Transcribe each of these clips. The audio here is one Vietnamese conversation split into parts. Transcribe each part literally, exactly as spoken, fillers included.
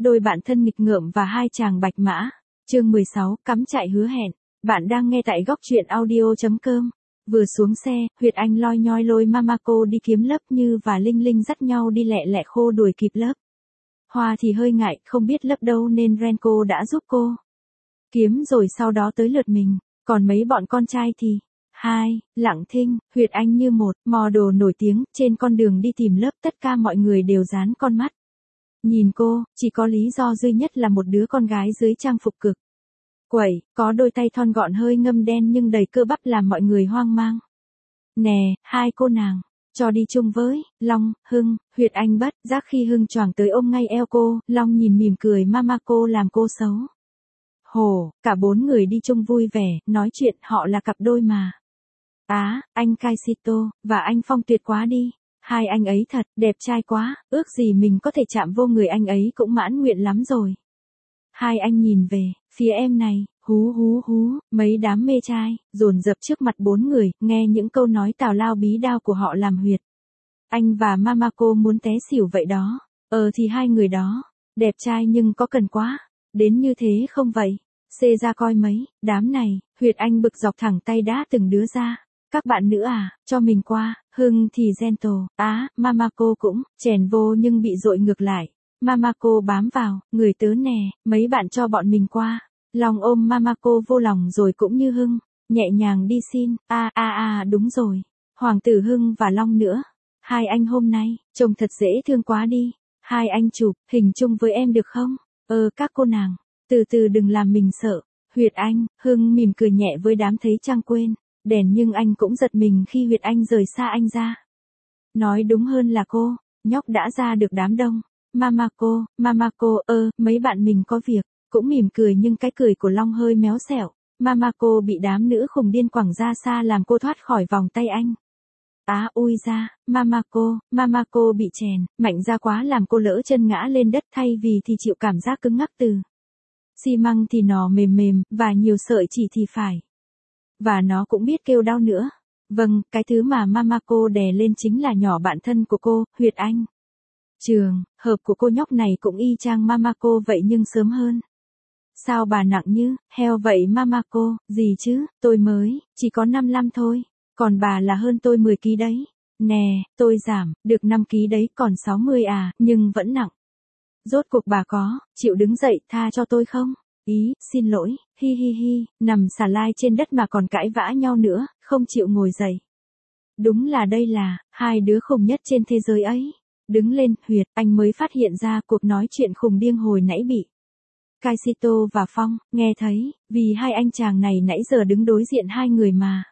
đôi bạn thân nghịch ngợm và hai chàng bạch mã. Chương mười sáu, cắm trại hứa hẹn. Bạn đang nghe tại góc truyện audio chấm com. Vừa xuống xe, Huyệt Anh loi nhoi lôi Mamako đi kiếm lớp Như và Linh Linh dắt nhau đi lẹ lẹ khô đuổi kịp lớp. Hoa thì hơi ngại, không biết lớp đâu nên Renko đã giúp cô kiếm rồi sau đó tới lượt mình. Còn mấy bọn con trai thì hai, Lặng Thinh, Huyệt Anh như một model nổi tiếng. Trên con đường đi tìm lớp tất cả mọi người đều dán con mắt nhìn cô, chỉ có lý do duy nhất là một đứa con gái dưới trang phục cực quẩy, có đôi tay thon gọn hơi ngâm đen nhưng đầy cơ bắp làm mọi người hoang mang. Nè, hai cô nàng, cho đi chung với Long, Hưng. Huyệt Anh bất giác khi Hưng choàng tới ôm ngay eo cô, Long nhìn mỉm cười Mamako làm cô xấu hổ. Cả bốn người đi chung vui vẻ, nói chuyện họ là cặp đôi mà. Á, anh Kaishito, và anh Phong tuyệt quá đi. Hai anh ấy thật, đẹp trai quá, ước gì mình có thể chạm vô người anh ấy cũng mãn nguyện lắm rồi. Hai anh nhìn về, phía em này, hú hú hú, mấy đám mê trai, dồn dập trước mặt bốn người, nghe những câu nói tào lao bí đao của họ làm Huyệt Anh và Mamako muốn té xỉu vậy đó. Ờ thì hai người đó, đẹp trai nhưng có cần quá, đến như thế không vậy? Xê ra coi mấy, đám này, Huyệt Anh bực dọc thẳng tay đá từng đứa ra. Các bạn nữ à, cho mình qua. Hưng thì gentle, á, Mamako cũng, chèn vô nhưng bị dội ngược lại. Mamako bám vào, người tớ nè, mấy bạn cho bọn mình qua. Long ôm Mamako vô lòng rồi cũng như Hưng, nhẹ nhàng đi xin, a a a đúng rồi. Hoàng tử Hưng và Long nữa. Hai anh hôm nay, trông thật dễ thương quá đi. Hai anh chụp, hình chung với em được không? Ờ các cô nàng, từ từ đừng làm mình sợ. Huyệt Anh, Hưng mỉm cười nhẹ với đám thấy trăng quên đèn nhưng anh cũng giật mình khi Huyệt Anh rời xa anh ra. Nói đúng hơn là cô, nhóc đã ra được đám đông. Mamako, Mamako, ơ, mấy bạn mình có việc, cũng mỉm cười nhưng cái cười của Long hơi méo xẹo. Mamako bị đám nữ khùng điên quẳng ra xa làm cô thoát khỏi vòng tay anh. Á ui ra, Mamako, Mamako bị chèn, mạnh ra quá làm cô lỡ chân ngã lên đất thay vì thì chịu cảm giác cứng ngắc từ xi măng thì nó mềm mềm, và nhiều sợi chỉ thì phải. Và nó cũng biết kêu đau nữa. Vâng, cái thứ mà Mamako đè lên chính là nhỏ bạn thân của cô, Huyệt Anh. Trường hợp của cô nhóc này cũng y chang Mamako vậy nhưng sớm hơn. Sao bà nặng như heo vậy Mamako? Gì chứ, tôi mới chỉ có năm mươi lăm thôi, còn bà là hơn tôi mười ki lô gam đấy. Nè, tôi giảm được năm ki lô gam đấy, còn sáu mươi à, nhưng vẫn nặng. Rốt cuộc bà có chịu đứng dậy tha cho tôi không? Ý, xin lỗi, hi hi hi, nằm xà lai trên đất mà còn cãi vã nhau nữa, không chịu ngồi dậy. Đúng là đây là hai đứa khùng nhất trên thế giới ấy. Đứng lên, Huyệt Anh mới phát hiện ra cuộc nói chuyện khùng điên hồi nãy bị Kaishito và Phong nghe thấy, vì hai anh chàng này nãy giờ đứng đối diện hai người mà.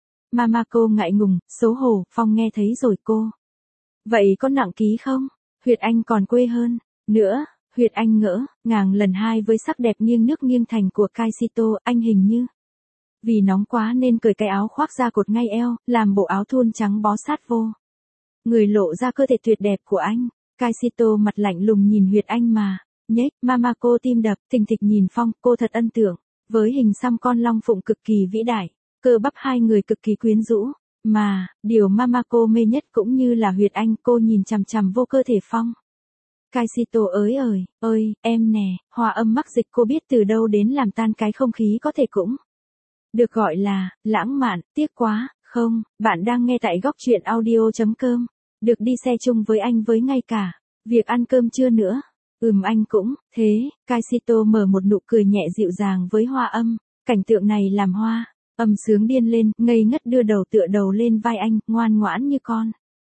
Mamako ngại ngùng, xấu hổ, Phong nghe thấy rồi cô. Vậy có nặng ký không? Huyệt Anh còn quê hơn nữa. Huyệt Anh ngỡ ngàng lần hai với sắc đẹp nghiêng nước nghiêng thành của Kaishito. Anh hình như vì nóng quá nên cởi cái áo khoác ra cột ngay eo, làm bộ áo thun trắng bó sát vô người, lộ ra cơ thể tuyệt đẹp của anh. Kaishito mặt lạnh lùng nhìn Huyệt Anh mà nhếch. Mamako tim đập thình thịch nhìn Phong, cô thật ân tượng với hình xăm con long phụng cực kỳ vĩ đại, cơ bắp hai người cực kỳ quyến rũ. Mà điều Mamako mê nhất cũng như là Huyệt Anh, cô nhìn chằm chằm vô cơ thể Phong. Kaishito ới ời, ơi, em nè, hòa âm mắc dịch cô biết từ đâu đến làm tan cái không khí có thể cũng được gọi là lãng mạn. Tiếc quá, không, bạn đang nghe tại góc truyện audio chấm com. Được đi xe chung với anh với ngay cả việc ăn cơm trưa nữa. Ừm anh cũng thế. Kaishito mở một nụ cười nhẹ dịu dàng với Hoa Âm. Cảnh tượng này làm Hoa Âm sướng điên lên, ngây ngất đưa đầu tựa đầu lên vai anh, ngoan ngoãn như con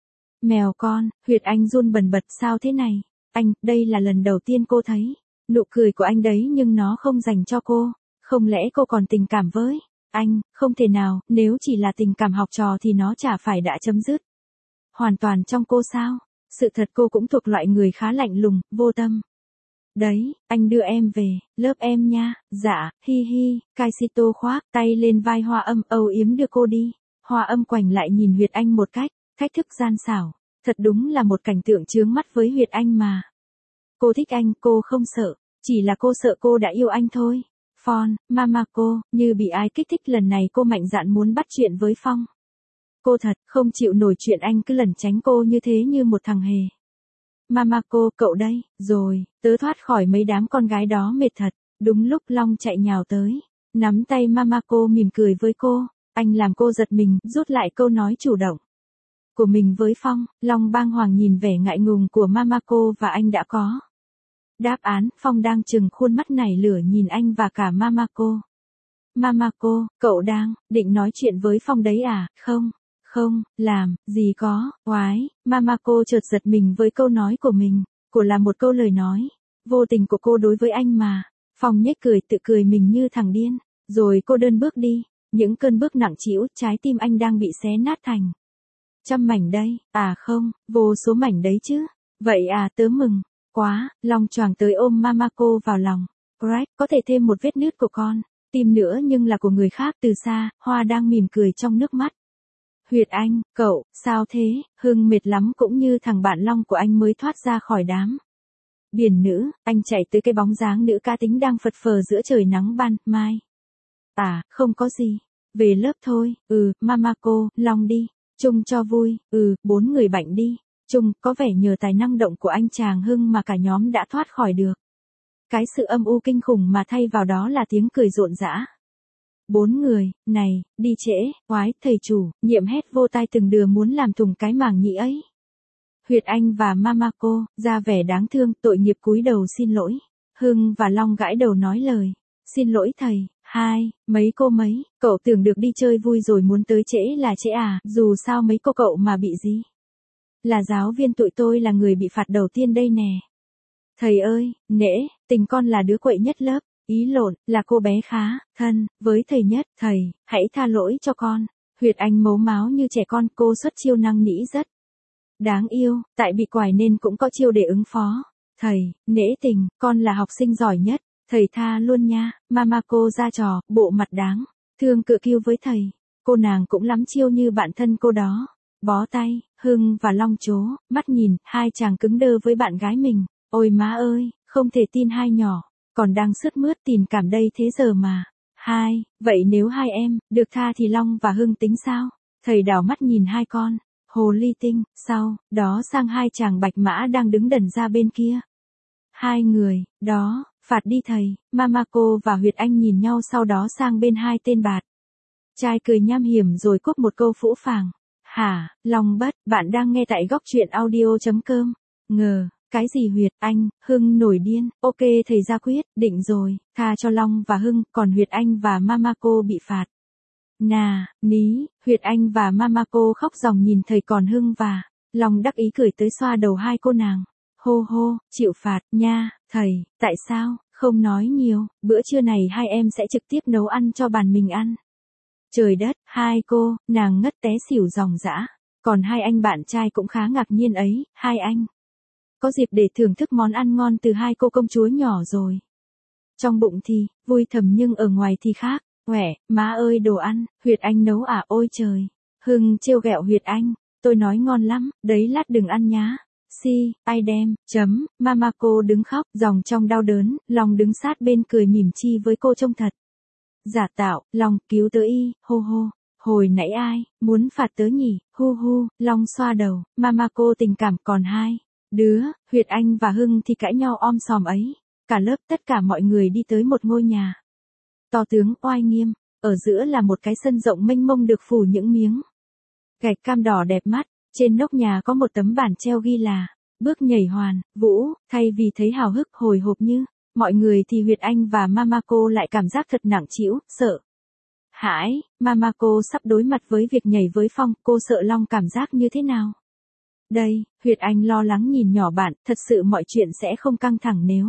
mèo con. Huyệt Anh run bần bật, sao thế này? Anh, đây là lần đầu tiên cô thấy nụ cười của anh đấy, nhưng nó không dành cho cô. Không lẽ cô còn tình cảm với anh? Không thể nào, nếu chỉ là tình cảm học trò thì nó chả phải đã chấm dứt hoàn toàn trong cô sao? Sự thật cô cũng thuộc loại người khá lạnh lùng, vô tâm. Đấy, anh đưa em về lớp em nha. Dạ, hi hi. Kaishito khoác tay lên vai Hoa Âm, âu yếm đưa cô đi. Hoa Âm quành lại nhìn Huyệt Anh một cách thách thức gian xảo. Thật đúng là một cảnh tượng chướng mắt với Huyệt Anh mà. Cô thích anh, cô không sợ, chỉ là cô sợ cô đã yêu anh thôi. Phong, Mamako, như bị ai kích thích lần này cô mạnh dạn muốn bắt chuyện với Phong. Cô thật không chịu nổi chuyện anh cứ lẩn tránh cô như thế như một thằng hề. Mamako, cậu đây, rồi, tớ thoát khỏi mấy đám con gái đó mệt thật. Đúng lúc Long chạy nhào tới, nắm tay Mamako mỉm cười với cô, anh làm cô giật mình, rút lại câu nói chủ động của mình với Phong. Long bàng hoàng nhìn vẻ ngại ngùng của Mamako và anh đã có đáp án. Phong đang trừng khuôn mắt nảy lửa nhìn anh và cả Mamako. Mamako, cậu đang định nói chuyện với Phong đấy à? Không, không, làm gì có, oái. Mamako chợt giật mình với câu nói của mình. Cô là một câu lời nói vô tình của cô đối với anh mà. Phong nhếch cười tự cười mình như thằng điên. Rồi cô đơn bước đi. Những cơn bước nặng trĩu, trái tim anh đang bị xé nát thành trăm mảnh đây. À không, vô số mảnh đấy chứ. Vậy à, tớ mừng quá. Long choàng tới ôm Mamako vào lòng. Greg, có thể thêm một vết nứt của con tim nữa nhưng là của người khác. Từ xa, Hoa đang mỉm cười trong nước mắt. Huyệt Anh, cậu, sao thế? Hưng mệt lắm cũng như thằng bạn Long của anh mới thoát ra khỏi đám biển nữ. Anh chạy tới cái bóng dáng nữ cá tính đang phật phờ giữa trời nắng ban mai. À, không có gì. Về lớp thôi. Ừ, Mamako, Long đi. Chung cho vui. Ừ, bốn người bệnh đi. Chung, có vẻ nhờ tài năng động của anh chàng Hưng mà cả nhóm đã thoát khỏi được cái sự âm u kinh khủng mà thay vào đó là tiếng cười rộn rã. Bốn người, này, đi trễ, oái, thầy chủ, nhiệm hét vô tai từng đứa muốn làm thủng cái màng nhĩ ấy. Huyệt Anh và Mamako, ra vẻ đáng thương, tội nghiệp cúi đầu xin lỗi. Hưng và Long gãi đầu nói lời. Xin lỗi thầy. Hai, mấy cô mấy, cậu tưởng được đi chơi vui rồi muốn tới trễ là trễ à, dù sao mấy cô cậu mà bị gì. Là giáo viên tụi tôi là người bị phạt đầu tiên đây nè. Thầy ơi, nể, tình con là đứa quậy nhất lớp. Ý lộn, là cô bé khá thân với thầy nhất. Thầy, hãy tha lỗi cho con. Huyệt Anh mếu máo như trẻ con. Cô xuất chiêu năng nỉ rất đáng yêu. Tại bị quải nên cũng có chiêu để ứng phó. Thầy, nể tình, con là học sinh giỏi nhất. Thầy tha luôn nha. Mamako ra trò, bộ mặt đáng thương cự kiêu với thầy. Cô nàng cũng lắm chiêu như bạn thân cô đó. Bó tay, Hưng và Long chố mắt nhìn, hai chàng cứng đơ với bạn gái mình. Ôi má ơi, không thể tin hai nhỏ còn đang sướt mướt tình cảm đây thế giờ mà. Hai, vậy nếu hai em được tha thì Long và Hưng tính sao? Thầy đảo mắt nhìn hai con hồ ly tinh, sau đó sang hai chàng bạch mã đang đứng đần ra bên kia. Hai người đó, phạt đi thầy. Mamako và Huyệt Anh nhìn nhau sau đó sang bên hai tên bạt trai cười nham hiểm rồi cúp một câu phũ phàng. Hả, Long bất, bạn đang nghe tại góc truyện audio.com. Ngờ. Cái gì Huyệt Anh, Hưng nổi điên. Ok, thầy ra quyết định rồi, tha cho Long và Hưng, còn Huyệt Anh và Mamako bị phạt. Nà, ní, Huyệt Anh và Mamako khóc ròng nhìn thầy còn Hưng và Long đắc ý cười tới xoa đầu hai cô nàng. Hô hô, chịu phạt nha, thầy, tại sao, không nói nhiều, bữa trưa này hai em sẽ trực tiếp nấu ăn cho bàn mình ăn. Trời đất, hai cô, nàng ngất té xỉu ròng rã. Còn hai anh bạn trai cũng khá ngạc nhiên ấy, hai anh có dịp để thưởng thức món ăn ngon từ hai cô công chúa nhỏ rồi. Trong bụng thì, vui thầm nhưng ở ngoài thì khác. Quẻ, má ơi đồ ăn, Huyệt Anh nấu à, ôi trời. Hưng trêu ghẹo Huyệt Anh, tôi nói ngon lắm, đấy lát đừng ăn nhá. Si, ai đem, chấm, Mamako đứng khóc, dòng trong đau đớn, Long đứng sát bên cười mỉm chi với cô trông thật giả tạo. Long, cứu tớ y, hô hô. Hồi nãy ai, muốn phạt tớ nhỉ, hu hu. Long xoa đầu, Mamako tình cảm còn hai đứa, Huyệt Anh và Hưng thì cãi nhau om sòm ấy. Cả lớp tất cả mọi người đi tới một ngôi nhà to tướng oai nghiêm, ở giữa là một cái sân rộng mênh mông được phủ những miếng gạch cam đỏ đẹp mắt. Trên nóc nhà có một tấm bảng treo ghi là bước nhảy hoàn vũ. Thay vì thấy hào hức hồi hộp như mọi người thì Huyệt Anh và Mamako lại cảm giác thật nặng trĩu, sợ hãi. Mamako sắp đối mặt với việc nhảy với Phong, cô sợ Long cảm giác như thế nào đây? Huyệt Anh lo lắng nhìn nhỏ bạn, thật sự mọi chuyện sẽ không căng thẳng nếu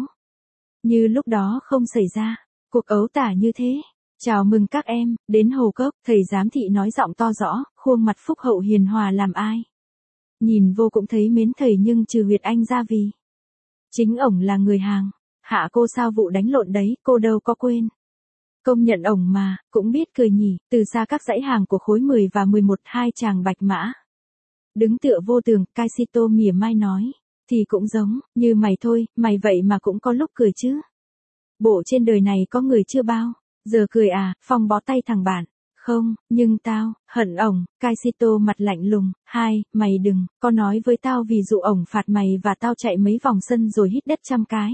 như lúc đó không xảy ra cuộc ấu tả như thế. Chào mừng các em đến Hồ Cốc, thầy giám thị nói giọng to rõ, khuôn mặt phúc hậu hiền hòa làm ai nhìn vô cũng thấy mến thầy, nhưng trừ Huyệt Anh ra vì chính ổng là người hàng hạ cô sao vụ đánh lộn đấy, cô đâu có quên. Công nhận ổng mà, cũng biết cười nhỉ. Từ xa các dãy hàng của khối mười và mười một, hai chàng bạch mã đứng tựa vô tường. Kaishito mỉa mai nói, thì cũng giống như mày thôi, mày vậy mà cũng có lúc cười chứ. Bộ trên đời này có người chưa bao giờ cười à? Phong bó tay thằng bạn. Không, nhưng tao, hận ổng, Kaishito mặt lạnh lùng, hai, mày đừng, có nói với tao vì dụ ổng phạt mày và tao chạy mấy vòng sân rồi hít đất trăm cái.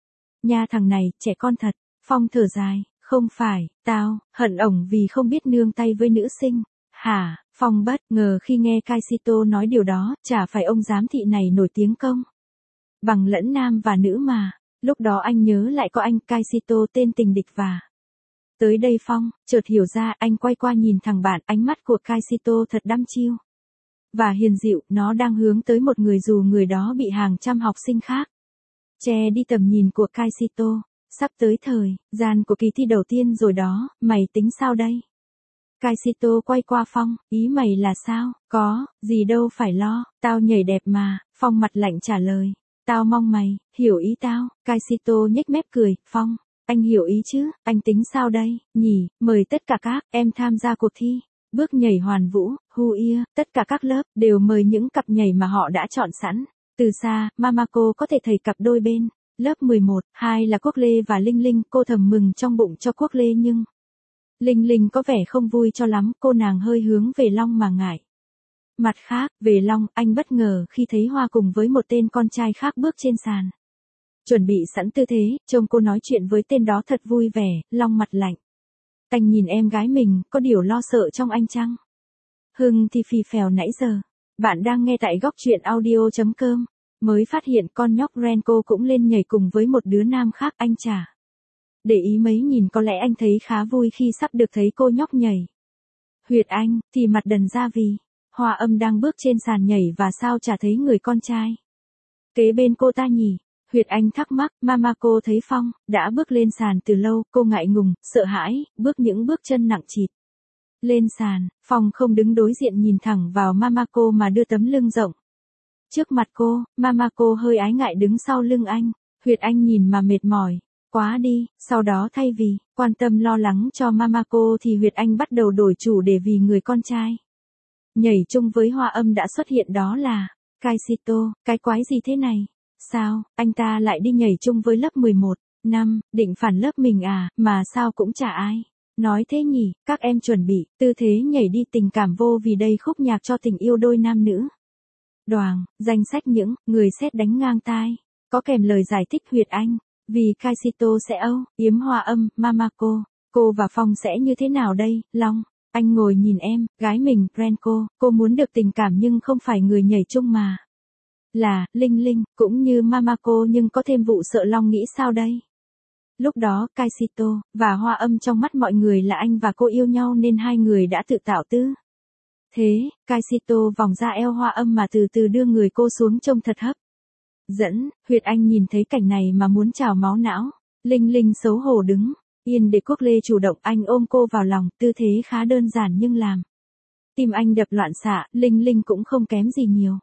Nha thằng này, trẻ con thật, Phong thở dài, không phải, tao, hận ổng vì không biết nương tay với nữ sinh. Hả, Phong bất ngờ khi nghe Kaishito nói điều đó, chả phải ông giám thị này nổi tiếng công bằng lẫn nam và nữ mà. Lúc đó anh nhớ lại có anh Kaishito tên tình địch và... Tới đây Phong, chợt hiểu ra, anh quay qua nhìn thằng bạn, ánh mắt của Kaishito thật đăm chiêu và hiền dịu, nó đang hướng tới một người dù người đó bị hàng trăm học sinh khác che đi tầm nhìn của Kaishito. Sắp tới thời gian của kỳ thi đầu tiên rồi đó, mày tính sao đây? Kaishito quay qua Phong, ý mày là sao? Có, gì đâu phải lo, tao nhảy đẹp mà. Phong mặt lạnh trả lời, tao mong mày hiểu ý tao. Kaishito nhếch mép cười, Phong, anh hiểu ý chứ, anh tính sao đây, nhỉ? Mời tất cả các em tham gia cuộc thi bước nhảy hoàn vũ, hu ia, tất cả các lớp đều mời những cặp nhảy mà họ đã chọn sẵn. Từ xa, Mamako có thể thấy cặp đôi bên lớp mười một, hai là Quốc Lê và Linh Linh, cô thầm mừng trong bụng cho Quốc Lê nhưng Linh Linh có vẻ không vui cho lắm, cô nàng hơi hướng về Long mà ngại. Mặt khác, về Long, anh bất ngờ khi thấy Hoa cùng với một tên con trai khác bước trên sàn. Chuẩn bị sẵn tư thế, trông cô nói chuyện với tên đó thật vui vẻ. Long mặt lạnh. Anh nhìn em gái mình, có điều lo sợ trong anh chăng? Hưng thì phì phèo nãy giờ. Bạn đang nghe tại góc truyện audio chấm com. Mới phát hiện con nhóc Renko cũng lên nhảy cùng với một đứa nam khác, anh chả để ý mấy, nhìn có lẽ anh thấy khá vui khi sắp được thấy cô nhóc nhảy. Huyệt Anh thì mặt đần ra vì Hoa Âm đang bước trên sàn nhảy và sao chả thấy người con trai kế bên cô ta nhỉ? Huyệt Anh thắc mắc. Mamako thấy Phong đã bước lên sàn từ lâu, cô ngại ngùng, sợ hãi, bước những bước chân nặng trịch lên sàn. Phong không đứng đối diện nhìn thẳng vào Mamako mà đưa tấm lưng rộng trước mặt cô. Mamako hơi ái ngại đứng sau lưng anh. Huyệt Anh nhìn mà mệt mỏi quá đi. Sau đó thay vì quan tâm lo lắng cho Mamako thì Huyệt Anh bắt đầu đổi chủ để vì người con trai nhảy chung với Hoa Âm đã xuất hiện, đó là Kaishito. Cái quái gì thế này? Sao, anh ta lại đi nhảy chung với lớp mười một, năm, định phản lớp mình à, mà sao cũng chả ai nói thế nhỉ? Các em chuẩn bị tư thế nhảy đi, tình cảm vô vì đây khúc nhạc cho tình yêu đôi nam nữ. Đoàng, danh sách những người sét đánh ngang tai, có kèm lời giải thích. Huyệt Anh, vì Kaishito sẽ âu yếm Hoa Âm. Mamako, cô và Phong sẽ như thế nào đây? Long, anh ngồi nhìn em gái mình Renko, cô muốn được tình cảm nhưng không phải người nhảy chung mà là Linh Linh, cũng như Mamako, nhưng có thêm vụ sợ. Long nghĩ sao đây? Lúc đó, Kaishito và Hoa Âm trong mắt mọi người là anh và cô yêu nhau nên hai người đã tự tạo tư thế. Kaishito vòng ra eo Hoa Âm mà từ từ đưa người cô xuống, trông thật hấp dẫn. Huyệt Anh nhìn thấy cảnh này mà muốn trào máu não. Linh Linh xấu hổ đứng yên để Quốc Lê chủ động, anh ôm cô vào lòng, tư thế khá đơn giản nhưng làm tim anh đập loạn xạ. Linh Linh cũng không kém gì nhiều.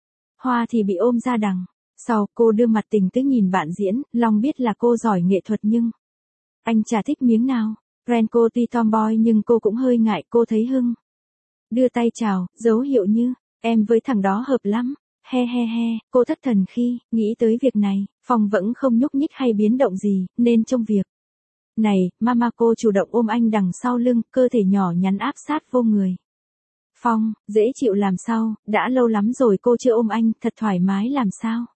Hoa thì bị ôm ra đằng sau, cô đưa mặt tình tứ nhìn bạn diễn. Long biết là cô giỏi nghệ thuật nhưng anh chả thích miếng nào. Renko tuy tomboy nhưng cô cũng hơi ngại. Cô thấy Hưng đưa tay chào, dấu hiệu như em với thằng đó hợp lắm. He he he, cô thất thần khi nghĩ tới việc này. Phong vẫn không nhúc nhích hay biến động gì, nên trong việc này, Mamako chủ động ôm anh đằng sau lưng, cơ thể nhỏ nhắn áp sát vô người Phong. Dễ chịu làm sao, đã lâu lắm rồi cô chưa ôm anh, thật thoải mái làm sao.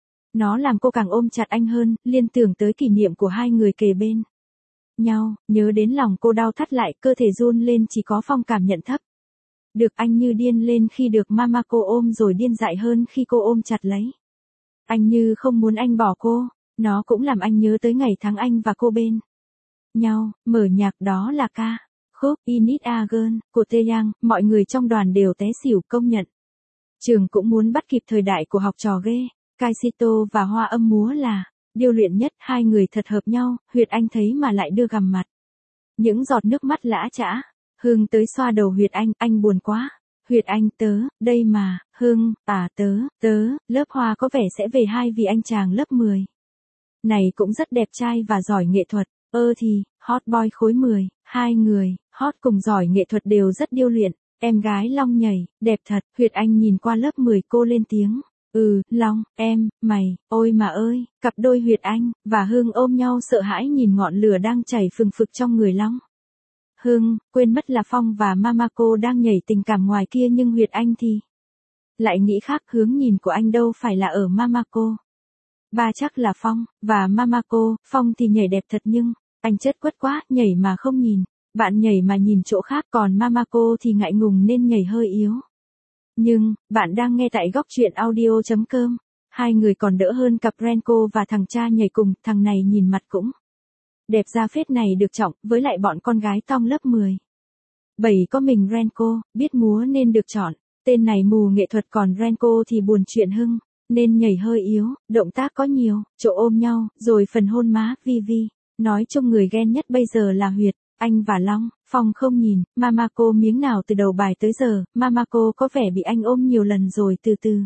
Nó làm cô càng ôm chặt anh hơn, liên tưởng tới kỷ niệm của hai người kề bên nhau, nhớ đến lòng cô đau thắt lại, cơ thể run lên. Chỉ có Phong cảm nhận thấp được anh như điên lên khi được Mamako ôm, rồi điên dại hơn khi cô ôm chặt lấy anh như không muốn anh bỏ cô. Nó cũng làm anh nhớ tới ngày tháng anh và cô bên nhau. Mở nhạc, đó là ca khúc I Need a Girl của Taeyang. Mọi người trong đoàn đều té xỉu, công nhận trường cũng muốn bắt kịp thời đại của học trò ghê. Kaishito và Hoa Âm múa là điêu luyện nhất, hai người thật hợp nhau. Huyệt Anh thấy mà lại đưa gằm mặt những giọt nước mắt lã chã. Hương tới xoa đầu Huyệt Anh, anh buồn quá. Huyệt Anh, tớ đây mà. Hương, à tớ, tớ, lớp Hoa có vẻ sẽ về hai vì anh chàng lớp mười này cũng rất đẹp trai và giỏi nghệ thuật. Ơ thì, hot boy khối mười, hai người, hot cùng giỏi nghệ thuật đều rất điêu luyện. Em gái Long nhảy, đẹp thật. Huyệt Anh nhìn qua lớp mười, cô lên tiếng. Ừ, Long, em, mày, ôi mà ơi. Cặp đôi Huyệt Anh và Hương ôm nhau sợ hãi nhìn ngọn lửa đang chảy phừng phực trong người Long. Hưng, quên mất là Phong và Mamako đang nhảy tình cảm ngoài kia nhưng Huyệt Anh thì lại nghĩ khác, hướng nhìn của anh đâu phải là ở Mamako. Ba chắc là Phong, và Mamako. Phong thì nhảy đẹp thật nhưng, anh chất quất quá, nhảy mà không nhìn. Bạn nhảy mà nhìn chỗ khác, còn Mamako thì ngại ngùng nên nhảy hơi yếu. Nhưng, bạn đang nghe tại góc truyện audio chấm com. Hai người còn đỡ hơn cặp Renko và thằng cha nhảy cùng, thằng này nhìn mặt cũng đẹp ra phết này được trọng, với lại bọn con gái tong lớp mười. Bảy có mình Renko, biết múa nên được chọn. Tên này mù nghệ thuật còn Renko thì buồn chuyện Hưng, nên nhảy hơi yếu, động tác có nhiều, chỗ ôm nhau, rồi phần hôn má, vi vi. Nói chung người ghen nhất bây giờ là Huyệt, Anh và Long. Phong không nhìn, Mamako miếng nào từ đầu bài tới giờ, Mamako có vẻ bị anh ôm nhiều lần rồi từ từ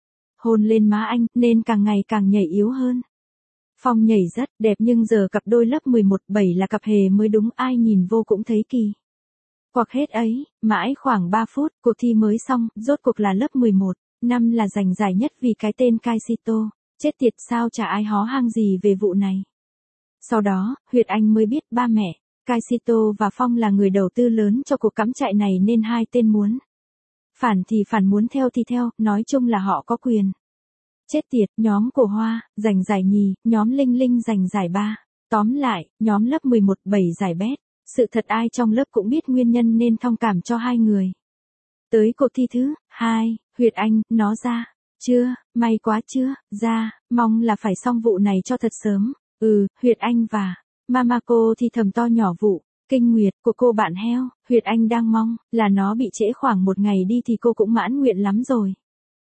hôn lên má anh, nên càng ngày càng nhảy yếu hơn. Phong nhảy rất đẹp nhưng giờ cặp đôi lớp mười một bảy là cặp hề mới đúng, ai nhìn vô cũng thấy kỳ. Hoặc hết ấy, mãi khoảng ba phút, cuộc thi mới xong, rốt cuộc là lớp mười một, năm là giành giải nhất vì cái tên Kaishito. Chết tiệt, sao chả ai hó hang gì về vụ này. Sau đó, Huyệt Anh mới biết ba mẹ, Kaishito và Phong là người đầu tư lớn cho cuộc cắm trại này nên hai tên muốn phản thì phản, muốn theo thì theo, nói chung là họ có quyền. Chết tiệt, nhóm của Hoa, giành giải nhì, nhóm Linh Linh giành giải ba. Tóm lại, nhóm lớp mười một bảy giải bét. Sự thật ai trong lớp cũng biết nguyên nhân nên thông cảm cho hai người. Tới cuộc thi thứ hai, Huyệt Anh, nó ra. Chưa, may quá chưa, ra, mong là phải xong vụ này cho thật sớm. Ừ, Huyệt Anh và Mamako thì thầm to nhỏ vụ kinh nguyệt của cô bạn heo. Huyệt Anh đang mong là nó bị trễ khoảng một ngày đi thì cô cũng mãn nguyện lắm rồi.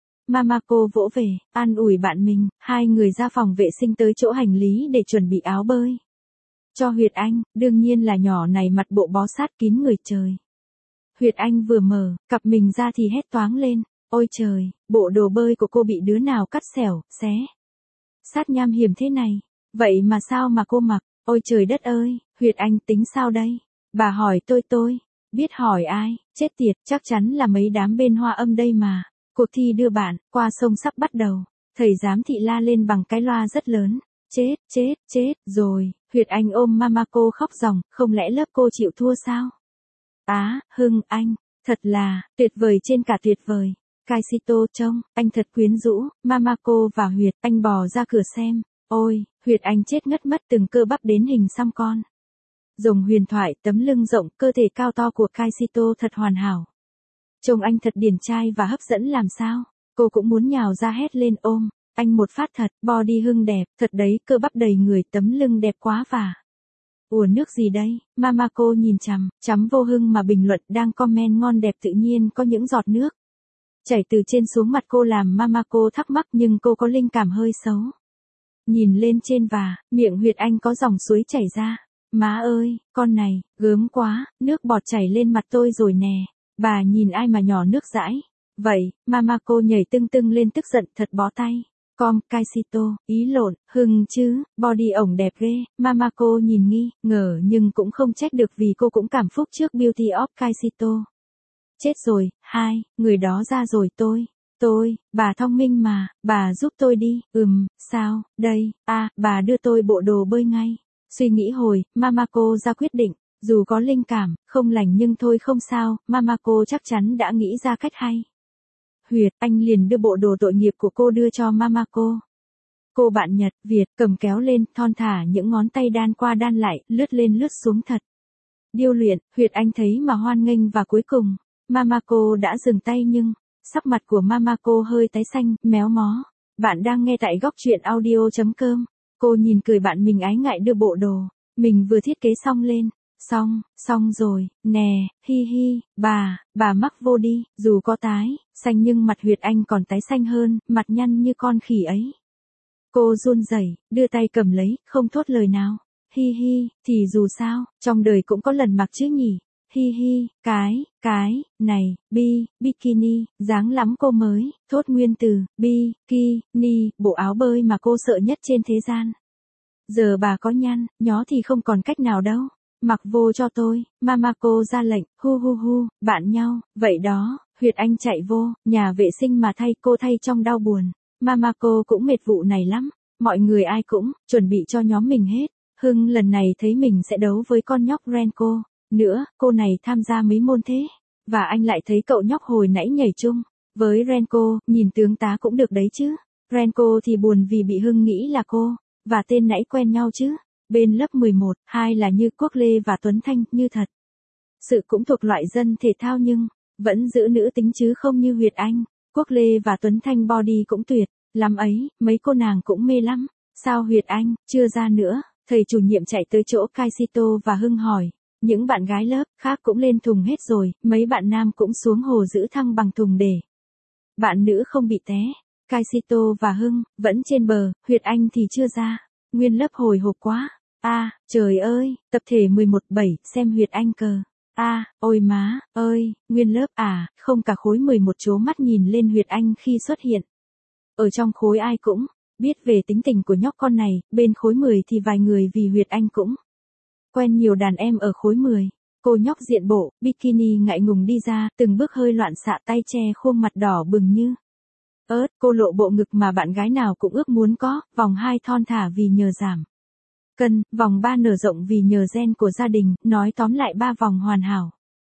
Mamako vỗ về, an ủi bạn mình, hai người ra phòng vệ sinh tới chỗ hành lý để chuẩn bị áo bơi cho Huyệt Anh, đương nhiên là nhỏ này mặt bộ bó sát kín người trời. Huyệt Anh vừa mở cặp mình ra thì hét toáng lên, ôi trời, bộ đồ bơi của cô bị đứa nào cắt xẻo, xé sát nham hiểm thế này, vậy mà sao mà cô mặc, ôi trời đất ơi. Huyệt Anh tính sao đây? Bà hỏi tôi tôi, biết hỏi ai, chết tiệt, chắc chắn là mấy đám bên Hoa Âm đây mà. Cuộc thi đưa bạn qua sông sắp bắt đầu, thầy giám thị la lên bằng cái loa rất lớn, chết, chết, chết, rồi. Huyệt Anh ôm Mamako khóc ròng, không lẽ lớp cô chịu thua sao? Á, à, Hưng anh, thật là, tuyệt vời trên cả tuyệt vời. Kaishito trông, anh thật quyến rũ. Mamako và Huyệt Anh bò ra cửa xem, ôi, Huyệt Anh chết ngất mất từng cơ bắp đến hình xăm con. Dùng huyền thoại, tấm lưng rộng, cơ thể cao to của Kaishito thật hoàn hảo. Trông anh thật điển trai và hấp dẫn làm sao, cô cũng muốn nhào ra hét lên ôm anh một phát thật, body Hưng đẹp, thật đấy, cơ bắp đầy người, tấm lưng đẹp quá và. Ủa nước gì đây, Mamako nhìn chằm, chấm vô Hưng mà bình luận, đang comment ngon đẹp tự nhiên có những giọt nước chảy từ trên xuống mặt cô làm Mamako thắc mắc nhưng cô có linh cảm hơi xấu. Nhìn lên trên và, miệng Huyệt Anh có dòng suối chảy ra. Má ơi, con này, gớm quá, nước bọt chảy lên mặt tôi rồi nè. Bà nhìn ai mà nhỏ nước dãi. Vậy, Mamako nhảy tưng tưng lên tức giận thật bó tay. Com, Kaishito, ý lộn, Hưng chứ, body ổng đẹp ghê. Mamako nhìn nghi, ngờ nhưng cũng không trách được vì cô cũng cảm phúc trước beauty of Kaishito. Chết rồi, hai, người đó ra rồi tôi. Tôi, bà thông minh mà, bà giúp tôi đi. Ừm, sao, đây, a à, bà đưa tôi bộ đồ bơi ngay. Suy nghĩ hồi, Mamako ra quyết định, dù có linh cảm, không lành nhưng thôi không sao, Mamako chắc chắn đã nghĩ ra cách hay. Huyệt Anh liền đưa bộ đồ tội nghiệp của cô đưa cho Mamako. Cô bạn Nhật, Việt, cầm kéo lên, thon thả những ngón tay đan qua đan lại, lướt lên lướt xuống thật điêu luyện. Huyệt Anh thấy mà hoan nghênh và cuối cùng, Mamako đã dừng tay nhưng, sắc mặt của Mamako hơi tái xanh, méo mó. Bạn đang nghe tại góc truyện audio chấm com. Cô nhìn cười bạn mình ái ngại đưa bộ đồ mình vừa thiết kế xong lên. Xong, xong rồi, nè, hi hi, bà, bà mắc vô đi, dù có tái, xanh nhưng mặt Huyệt Anh còn tái xanh hơn, mặt nhăn như con khỉ ấy. Cô run rẩy, đưa tay cầm lấy, không thốt lời nào. Hi hi, thì dù sao, trong đời cũng có lần mặc chứ nhỉ. Hi hi, cái, cái, này, bi, bikini, dáng lắm cô mới, thốt nguyên từ, bi, ki, ni, bộ áo bơi mà cô sợ nhất trên thế gian. Giờ bà có nhăn, nhó thì không còn cách nào đâu. Mặc vô cho tôi, Mamako ra lệnh, hu hu hu, bạn nhau, vậy đó. Huyệt Anh chạy vô, nhà vệ sinh mà thay cô thay trong đau buồn. Mamako cũng mệt vụ này lắm, mọi người ai cũng, chuẩn bị cho nhóm mình hết. Hưng lần này thấy mình sẽ đấu với con nhóc Renko. Nữa, cô này tham gia mấy môn thế? Và anh lại thấy cậu nhóc hồi nãy nhảy chung với Renko, nhìn tướng tá cũng được đấy chứ. Renko thì buồn vì bị Hưng nghĩ là cô và tên nãy quen nhau chứ. Bên lớp mười một, hai là như Quốc Lê và Tuấn Thanh, như thật. Sự cũng thuộc loại dân thể thao nhưng vẫn giữ nữ tính chứ không như Huyệt Anh. Quốc Lê và Tuấn Thanh body cũng tuyệt lắm ấy, mấy cô nàng cũng mê lắm. Sao Huyệt Anh chưa ra nữa? Thầy chủ nhiệm chạy tới chỗ Kaisito và Hưng hỏi. Những bạn gái lớp khác cũng lên thùng hết rồi, mấy bạn nam cũng xuống hồ giữ thăng bằng thùng để bạn nữ không bị té. Kaisito và Hưng vẫn trên bờ, Huyệt Anh thì chưa ra. Nguyên lớp hồi hộp quá. A, à, trời ơi, tập thể mười một bảy, xem Huyệt Anh cờ. A, à, ôi má ơi, nguyên lớp à, không cả khối mười một chố mắt nhìn lên Huyệt Anh khi xuất hiện. Ở trong khối ai cũng biết về tính tình của nhóc con này, bên khối mười thì vài người vì Huyệt Anh cũng quen nhiều đàn em ở khối mười. Cô nhóc diện bộ, bikini ngại ngùng đi ra, từng bước hơi loạn xạ, tay che khuôn mặt đỏ bừng như ớt. Cô lộ bộ ngực mà bạn gái nào cũng ước muốn có, vòng hai thon thả vì nhờ giảm cân, vòng ba nở rộng vì nhờ gen của gia đình, nói tóm lại ba vòng hoàn hảo.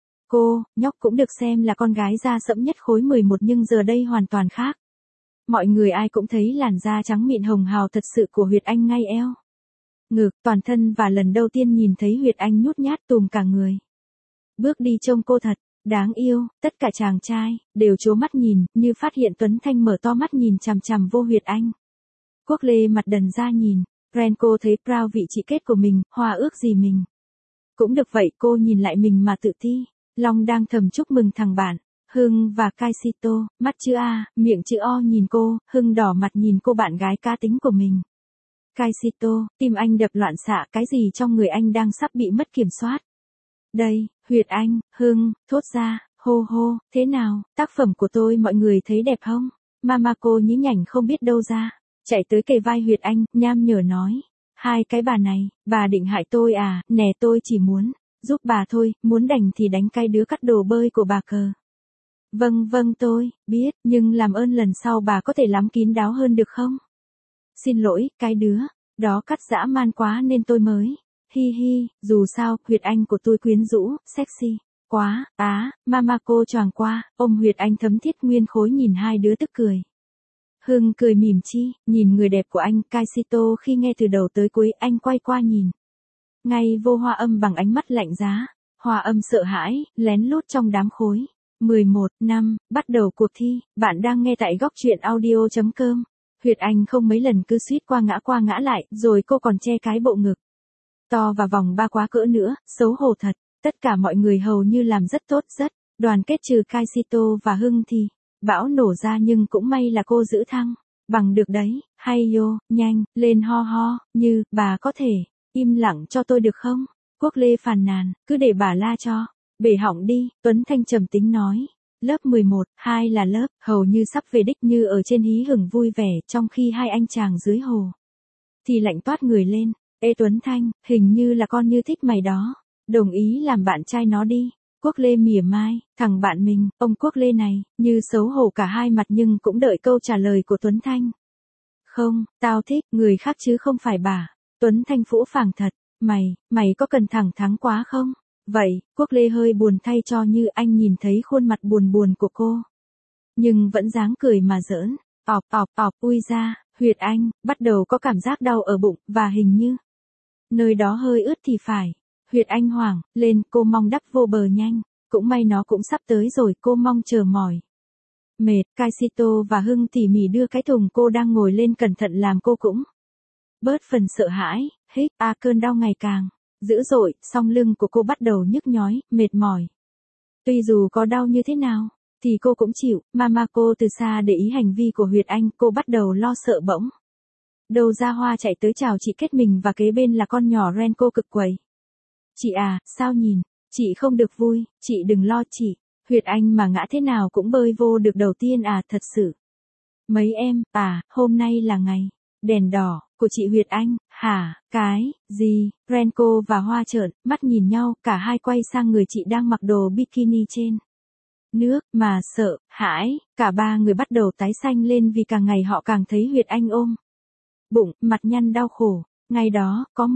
Cô, nhóc cũng được xem là con gái da sẫm nhất khối mười một nhưng giờ đây hoàn toàn khác. Mọi người ai cũng thấy làn da trắng mịn hồng hào thật sự của Huyệt Anh ngay eo, ngực, toàn thân và lần đầu tiên nhìn thấy Huyệt Anh nhút nhát tùm cả người. Bước đi trông cô thật đáng yêu, tất cả chàng trai đều trố mắt nhìn, như phát hiện Tuấn Thanh mở to mắt nhìn chằm chằm vô Huyệt Anh. Quốc Lê mặt đần ra nhìn, Renko thấy proud vị chị kết của mình, hòa ước gì mình cũng được vậy, cô nhìn lại mình mà tự ti. Long đang thầm chúc mừng thằng bạn. Hưng và Kaisito, mắt chữ A, miệng chữ O nhìn cô, Hưng đỏ mặt nhìn cô bạn gái cá tính của mình. Kaisito, tim anh đập loạn xạ, cái gì trong người anh đang sắp bị mất kiểm soát. Đây, Huyệt Anh, Hưng, thốt ra, hô hô, thế nào, tác phẩm của tôi mọi người thấy đẹp không? Mamako nhí nhảnh không biết đâu ra, chạy tới kề vai Huyệt Anh, nham nhở nói. Hai cái bà này, bà định hại tôi à, nè tôi chỉ muốn giúp bà thôi, muốn đánh thì đánh cái đứa cắt đồ bơi của bà cờ. Vâng vâng tôi biết, nhưng làm ơn lần sau bà có thể lắm kín đáo hơn được không? Xin lỗi, cái đứa đó cắt dã man quá nên tôi mới. Hi hi, dù sao, Huyệt Anh của tôi quyến rũ, sexy quá. Á, Mamako choàng qua, ôm Huyệt Anh thấm thiết nguyên khối nhìn hai đứa tức cười. Hưng cười mỉm chi, nhìn người đẹp của anh. Kaisito khi nghe từ đầu tới cuối, anh quay qua nhìn ngay vô Hoa Âm bằng ánh mắt lạnh giá. Hoa Âm sợ hãi, lén lút trong đám khối mười một năm, bắt đầu cuộc thi. Bạn đang nghe tại góc truyện audio chấm com. Huyệt Anh không mấy lần cứ suýt qua ngã qua ngã lại, rồi cô còn che cái bộ ngực to và vòng ba quá cỡ nữa, xấu hổ thật. Tất cả mọi người hầu như làm rất tốt, rất đoàn kết trừ Kaisito và Hưng thì bão nổ ra, nhưng cũng may là cô giữ thăng bằng được đấy. Hay yo, nhanh lên ho ho, như bà có thể im lặng cho tôi được không? Quốc Lê phàn nàn, cứ để bà la cho bể họng đi. Tuấn Thanh trầm tính nói. Lớp mười một, hai là lớp hầu như sắp về đích, như ở trên hí hửng vui vẻ, trong khi hai anh chàng dưới hồ thì lạnh toát người lên. Ê Tuấn Thanh, hình như là con Như thích mày đó, đồng ý làm bạn trai nó đi. Quốc Lê mỉa mai, thằng bạn mình, ông Quốc Lê này, như xấu hổ cả hai mặt nhưng cũng đợi câu trả lời của Tuấn Thanh. Không, tao thích người khác chứ không phải bà. Tuấn Thanh phũ phàng thật, mày, mày có cần thẳng thắn quá không? Vậy, Quốc Lê hơi buồn thay cho Như, anh nhìn thấy khuôn mặt buồn buồn của cô, nhưng vẫn dáng cười mà giỡn. Ọp ọp ọp, ui ra, Huyệt Anh bắt đầu có cảm giác đau ở bụng, và hình như nơi đó hơi ướt thì phải. Huyệt Anh hoảng lên, cô mong đắp vô bờ nhanh. Cũng may nó cũng sắp tới rồi, cô mong chờ mỏi mệt. Kaisito và Hưng tỉ mỉ đưa cái thùng cô đang ngồi lên cẩn thận làm cô cũng bớt phần sợ hãi. Hít, a cơn đau ngày càng dữ dội, song lưng của cô bắt đầu nhức nhói, mệt mỏi. Tuy dù có đau như thế nào thì cô cũng chịu. Mamako từ xa để ý hành vi của Huyệt Anh, cô bắt đầu lo sợ bỗng đầu ra hoa chạy tới chào chị kết mình, và kế bên là con nhỏ Renko cực quầy. Chị à, sao nhìn chị không được vui? Chị đừng lo chị. Huyệt Anh mà ngã thế nào cũng bơi vô được đầu tiên à, thật sự. Mấy em, à, hôm nay là ngày đèn đỏ của chị Huyệt Anh. Hả, cái gì? Renko và Hoa trợn mắt nhìn nhau, cả hai quay sang người chị đang mặc đồ bikini trên nước, mà sợ hãi. Cả ba người bắt đầu tái xanh lên vì càng ngày họ càng thấy Huyệt Anh ôm bụng, mặt nhăn đau khổ. Ngay đó, có một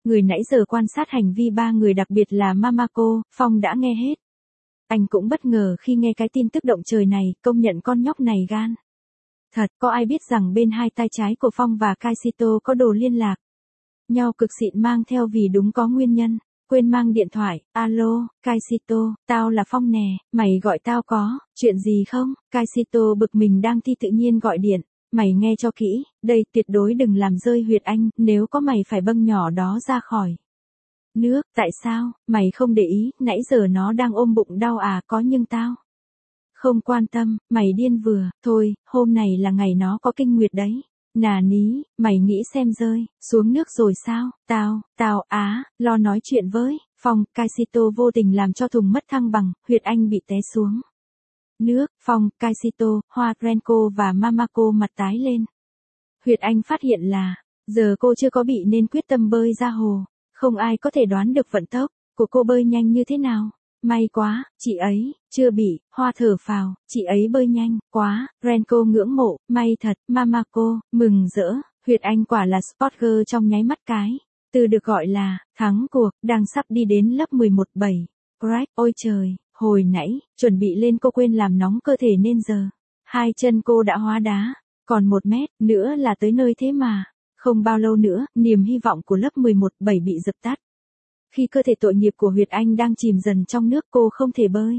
Người nãy giờ quan sát hành vi ba người đặc biệt là Mamako, Phong đã nghe hết. Anh cũng bất ngờ khi nghe cái tin tức động trời này, công nhận con nhóc này gan. Thật, có ai biết rằng bên hai tay trái của Phong và Kaishito có đồ liên lạc. Nhau cực xịn mang theo vì đúng có nguyên nhân. Quên mang điện thoại, alo, Kaishito, tao là Phong nè, mày gọi tao có, chuyện gì không? Kaishito bực mình đang thi tự nhiên gọi điện, mày nghe cho kỹ, đây tuyệt đối đừng làm rơi huyệt anh, nếu có mày phải bâng nhỏ đó ra khỏi nước, tại sao, mày không để ý, nãy giờ nó đang ôm bụng đau à, có nhưng tao không quan tâm, mày điên vừa, thôi, hôm này là ngày nó có kinh nguyệt đấy. Nà ní, mày nghĩ xem rơi, xuống nước rồi sao, tao, tao, á, lo nói chuyện với, Phong, Kaishito vô tình làm cho thùng mất thăng bằng, huyệt anh bị té xuống nước, Phong, Kaishito, Hoa, Renko và Mamako mặt tái lên. Huyệt anh phát hiện là, giờ cô chưa có bị nên quyết tâm bơi ra hồ, không ai có thể đoán được vận tốc của cô bơi nhanh như thế nào. May quá, chị ấy, chưa bị, Hoa thở phào, chị ấy bơi nhanh, quá, Renko ngưỡng mộ, may thật, Mamako, mừng rỡ, huyệt anh quả là sport girl trong nháy mắt cái, từ được gọi là, thắng cuộc, đang sắp đi đến lớp mười một bảy, Greg, ôi trời, hồi nãy, chuẩn bị lên cô quên làm nóng cơ thể nên giờ, hai chân cô đã hóa đá, còn một mét nữa là tới nơi thế mà, không bao lâu nữa, niềm hy vọng của lớp mười một bảy bị dập tắt. Khi cơ thể tội nghiệp của huyệt anh đang chìm dần trong nước cô không thể bơi.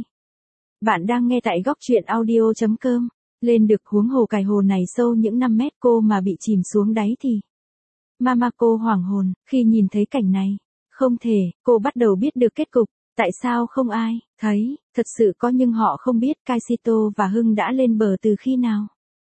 Bạn đang nghe tại góc truyện audio chấm com. Lên được huống hồ cài hồ này sâu những năm mét cô mà bị chìm xuống đáy thì. Mamako hoảng hồn khi nhìn thấy cảnh này. Không thể, cô bắt đầu biết được kết cục. Tại sao không ai thấy, thật sự có nhưng họ không biết Kaishito và Hưng đã lên bờ từ khi nào.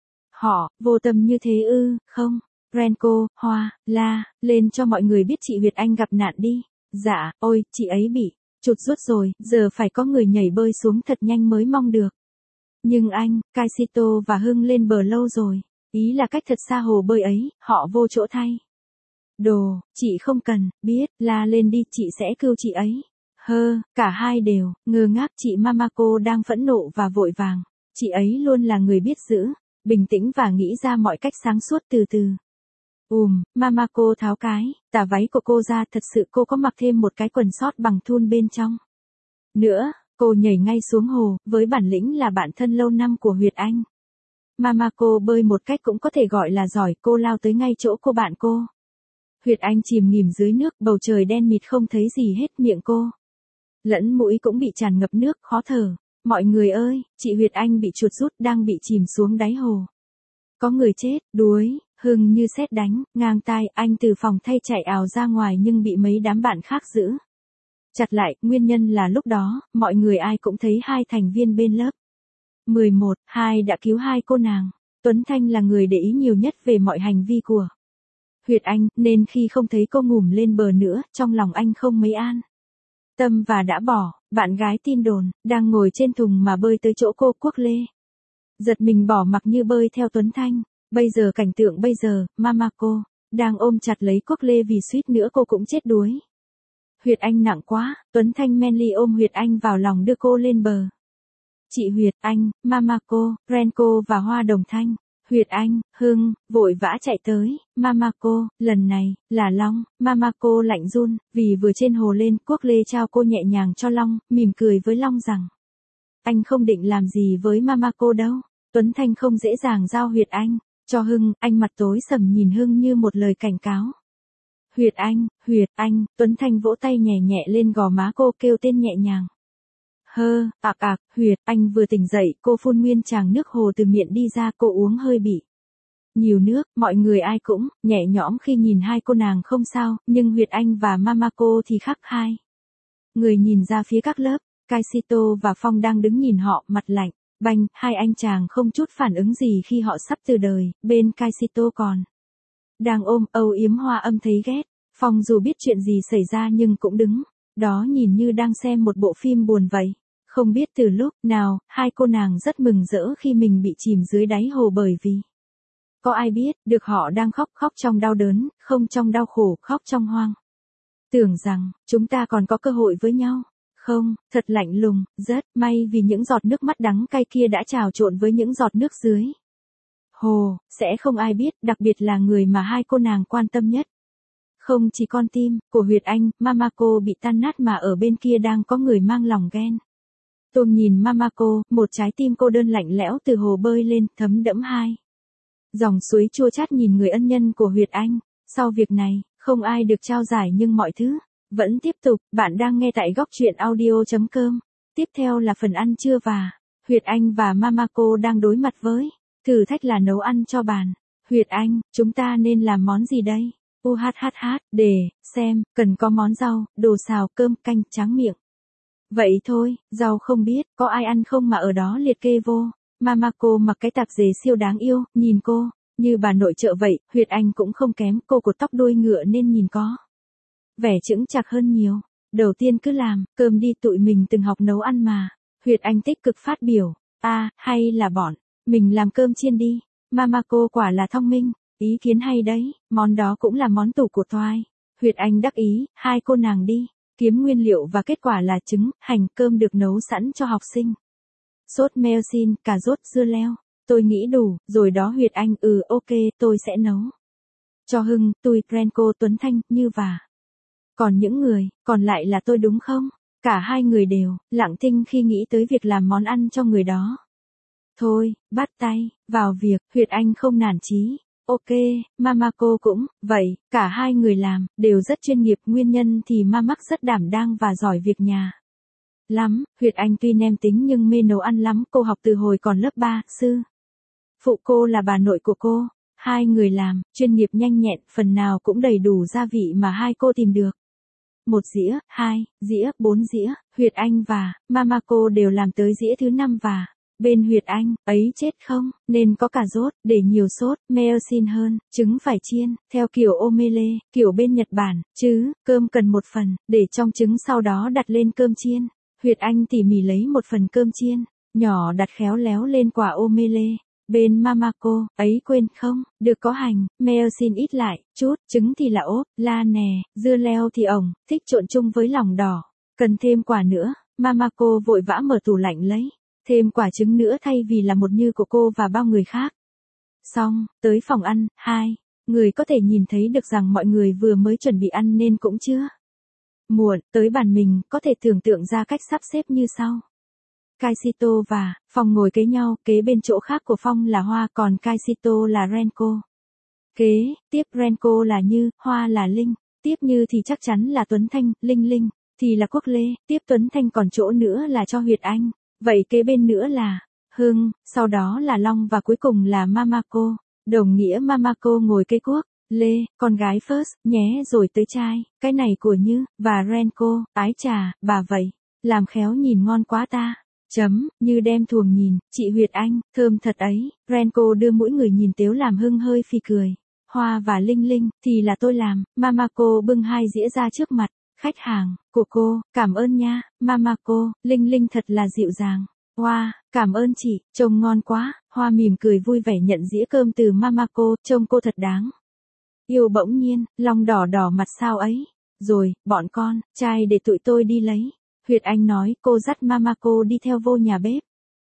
Họ, vô tâm như thế ư, không. Renko, Hoa, la, lên cho mọi người biết chị huyệt anh gặp nạn đi. Dạ, ôi, chị ấy bị trụt rút rồi, giờ phải có người nhảy bơi xuống thật nhanh mới mong được. Nhưng anh, Kaishito và Hưng lên bờ lâu rồi, ý là cách thật xa hồ bơi ấy, họ vô chỗ thay. Đồ, chị không cần, biết, la lên đi, chị sẽ cứu chị ấy. Hơ, cả hai đều, ngơ ngác chị Mamako đang phẫn nộ và vội vàng. Chị ấy luôn là người biết giữ, bình tĩnh và nghĩ ra mọi cách sáng suốt từ từ. Ùm, Mamako tháo cái, tà váy của cô ra, thật sự cô có mặc thêm một cái quần sót bằng thun bên trong. Nữa, cô nhảy ngay xuống hồ, với bản lĩnh là bạn thân lâu năm của huyệt anh. Mamako bơi một cách cũng có thể gọi là giỏi, cô lao tới ngay chỗ cô bạn cô. Huyệt anh chìm nghỉm dưới nước, bầu trời đen mịt không thấy gì hết, miệng cô lẫn mũi cũng bị tràn ngập nước, khó thở. Mọi người ơi, chị huyệt anh bị chuột rút đang bị chìm xuống đáy hồ. Có người chết, đuối. Hưng như sét đánh, ngang tai, anh từ phòng thay chạy ào ra ngoài nhưng bị mấy đám bạn khác giữ chặt lại, nguyên nhân là lúc đó, mọi người ai cũng thấy hai thành viên bên lớp mười một, hai đã cứu hai cô nàng. Tuấn Thanh là người để ý nhiều nhất về mọi hành vi của huyệt anh, nên khi không thấy cô ngủm lên bờ nữa, trong lòng anh không mấy an tâm và đã bỏ, bạn gái tin đồn, đang ngồi trên thùng mà bơi tới chỗ cô Quốc Lê. Giật mình bỏ mặc như bơi theo Tuấn Thanh. Bây giờ cảnh tượng bây giờ, Mamako đang ôm chặt lấy Quốc Lê vì suýt nữa cô cũng chết đuối. Huyệt anh nặng quá, Tuấn Thanh manly ôm huyệt anh vào lòng đưa cô lên bờ. Chị huyệt anh, Mamako, Renko và Hoa đồng thanh. Huyệt anh, Hưng, vội vã chạy tới, Mamako, lần này, là Long. Mamako lạnh run, vì vừa trên hồ lên, Quốc Lê trao cô nhẹ nhàng cho Long, mỉm cười với Long rằng. Anh không định làm gì với Mamako đâu. Tuấn Thanh không dễ dàng giao huyệt anh cho Hưng, anh mặt tối sầm nhìn Hưng như một lời cảnh cáo. Huyệt anh, huyệt anh, Tuấn Thanh vỗ tay nhẹ nhẹ lên gò má cô kêu tên nhẹ nhàng. Hơ, ạc ạc, huyệt, anh vừa tỉnh dậy, cô phun nguyên tràng nước hồ từ miệng đi ra, cô uống hơi bị nhiều nước, mọi người ai cũng nhẹ nhõm khi nhìn hai cô nàng không sao, nhưng huyệt anh và Mamako thì khác hai. Người nhìn ra phía các lớp, Kaishito và Phong đang đứng nhìn họ, mặt lạnh. Banh, hai anh chàng không chút phản ứng gì khi họ sắp từ đời, bên Kaishito còn đang ôm âu yếm Hoa âm thấy ghét. Phong dù biết chuyện gì xảy ra nhưng cũng đứng đó nhìn như đang xem một bộ phim buồn vậy. Không biết từ lúc nào, hai cô nàng rất mừng rỡ khi mình bị chìm dưới đáy hồ bởi vì có ai biết được họ đang khóc khóc trong đau đớn, không trong đau khổ, khóc trong hoang. Tưởng rằng, chúng ta còn có cơ hội với nhau. Không, thật lạnh lùng, rất may vì những giọt nước mắt đắng cay kia đã trào trộn với những giọt nước dưới hồ, sẽ không ai biết, đặc biệt là người mà hai cô nàng quan tâm nhất. Không chỉ con tim của Huyệt Anh, Mamako bị tan nát mà ở bên kia đang có người mang lòng ghen. Tôm nhìn Mamako, một trái tim cô đơn lạnh lẽo từ hồ bơi lên, thấm đẫm hai. Dòng suối chua chát nhìn người ân nhân của Huyệt Anh. Sau việc này, không ai được trao giải nhưng mọi thứ vẫn tiếp tục. Bạn đang nghe tại góc truyện audio.com. Tiếp theo là phần ăn trưa và Huyệt Anh và Mamako đang đối mặt với thử thách là nấu ăn cho bàn. Huyệt Anh, chúng ta nên làm món gì đây? U hát hát hát, để xem, cần có món rau, đồ xào, cơm, canh, tráng miệng. Vậy thôi, rau không biết, có ai ăn không mà ở đó liệt kê vô. Mamako mặc cái tạp dề siêu đáng yêu, nhìn cô, như bà nội trợ vậy. Huyệt Anh cũng không kém, cô cột tóc đuôi ngựa nên nhìn có vẻ chững chạc hơn nhiều. Đầu tiên cứ làm, cơm đi, tụi mình từng học nấu ăn mà. Huyệt Anh tích cực phát biểu, à, hay là bọn mình làm cơm chiên đi. Mamako quả là thông minh, ý kiến hay đấy, món đó cũng là món tủ của Toai. Huyệt Anh đắc ý, hai cô nàng đi kiếm nguyên liệu và kết quả là trứng, hành, cơm được nấu sẵn cho học sinh. Sốt melsin, cà rốt, dưa leo. Tôi nghĩ đủ, rồi đó. Huyệt Anh, ừ ok, tôi sẽ nấu. Cho Hưng, tôi, Renko, Tuấn Thanh, Như và. Còn những người, còn lại là tôi đúng không? Cả hai người đều, lặng thinh khi nghĩ tới việc làm món ăn cho người đó. Thôi, bắt tay, vào việc. Huyệt Anh không nản chí. Ok, Mamako cũng, vậy, cả hai người làm, đều rất chuyên nghiệp. Nguyên nhân thì Mamak rất đảm đang và giỏi việc nhà lắm. Huyệt Anh tuy nem tính nhưng mê nấu ăn lắm, cô học từ hồi còn lớp ba, sư phụ cô là bà nội của cô. Hai người làm, chuyên nghiệp nhanh nhẹn, phần nào cũng đầy đủ gia vị mà hai cô tìm được. Một dĩa, hai dĩa, bốn dĩa, Huyệt Anh và Mamako đều làm tới dĩa thứ năm và bên Huyệt Anh, ấy chết không, nên có cà rốt, để nhiều sốt, melsin hơn, trứng phải chiên, theo kiểu omelette, kiểu bên Nhật Bản, chứ, cơm cần một phần, để trong trứng sau đó đặt lên cơm chiên. Huyệt Anh tỉ mỉ lấy một phần cơm chiên, nhỏ đặt khéo léo lên quả omelette. Bên Mamako, ấy quên không, được có hành, melsin ít lại, chút, trứng thì là ốp, la nè, dưa leo thì ổng, thích trộn chung với lòng đỏ. Cần thêm quả nữa, Mamako vội vã mở tủ lạnh lấy thêm quả trứng nữa thay vì là một như của cô và bao người khác. Xong, tới phòng ăn, hai người có thể nhìn thấy được rằng mọi người vừa mới chuẩn bị ăn nên cũng chưa muộn. Tới bàn mình, có thể tưởng tượng ra cách sắp xếp như sau. Kaishito và Phong ngồi kế nhau, kế bên chỗ khác của Phong là Hoa, còn Kaishito là Renko. Kế tiếp Renko là Như, Hoa là Linh, tiếp Như thì chắc chắn là Tuấn Thanh, Linh Linh thì là Quốc Lê, tiếp Tuấn Thanh còn chỗ nữa là cho Huyệt Anh. Vậy kế bên nữa là Hưng, sau đó là Long và cuối cùng là Mamako. Đồng nghĩa Mamako ngồi kế Quốc Lê, con gái first, nhé, rồi tới trai, cái này của Như và Renko. Ái chà, bà vậy, làm khéo nhìn ngon quá ta. Chấm, Như đem thuồng nhìn, chị Huyệt Anh, thơm thật ấy. Renko đưa mỗi người nhìn tếu làm Hưng hơi phì cười. Hoa và Linh Linh, thì là tôi làm. Mamako bưng hai dĩa ra trước mặt. Khách hàng của cô, cảm ơn nha, Mamako. Linh Linh thật là dịu dàng. Hoa, cảm ơn chị, trông ngon quá. Hoa mỉm cười vui vẻ nhận dĩa cơm từ Mamako, trông cô thật đáng yêu. Bỗng nhiên, Long đỏ đỏ mặt sao ấy. Rồi, bọn con, trai để tụi tôi đi lấy. Huyệt Anh nói, cô dắt Mamako đi theo vô nhà bếp.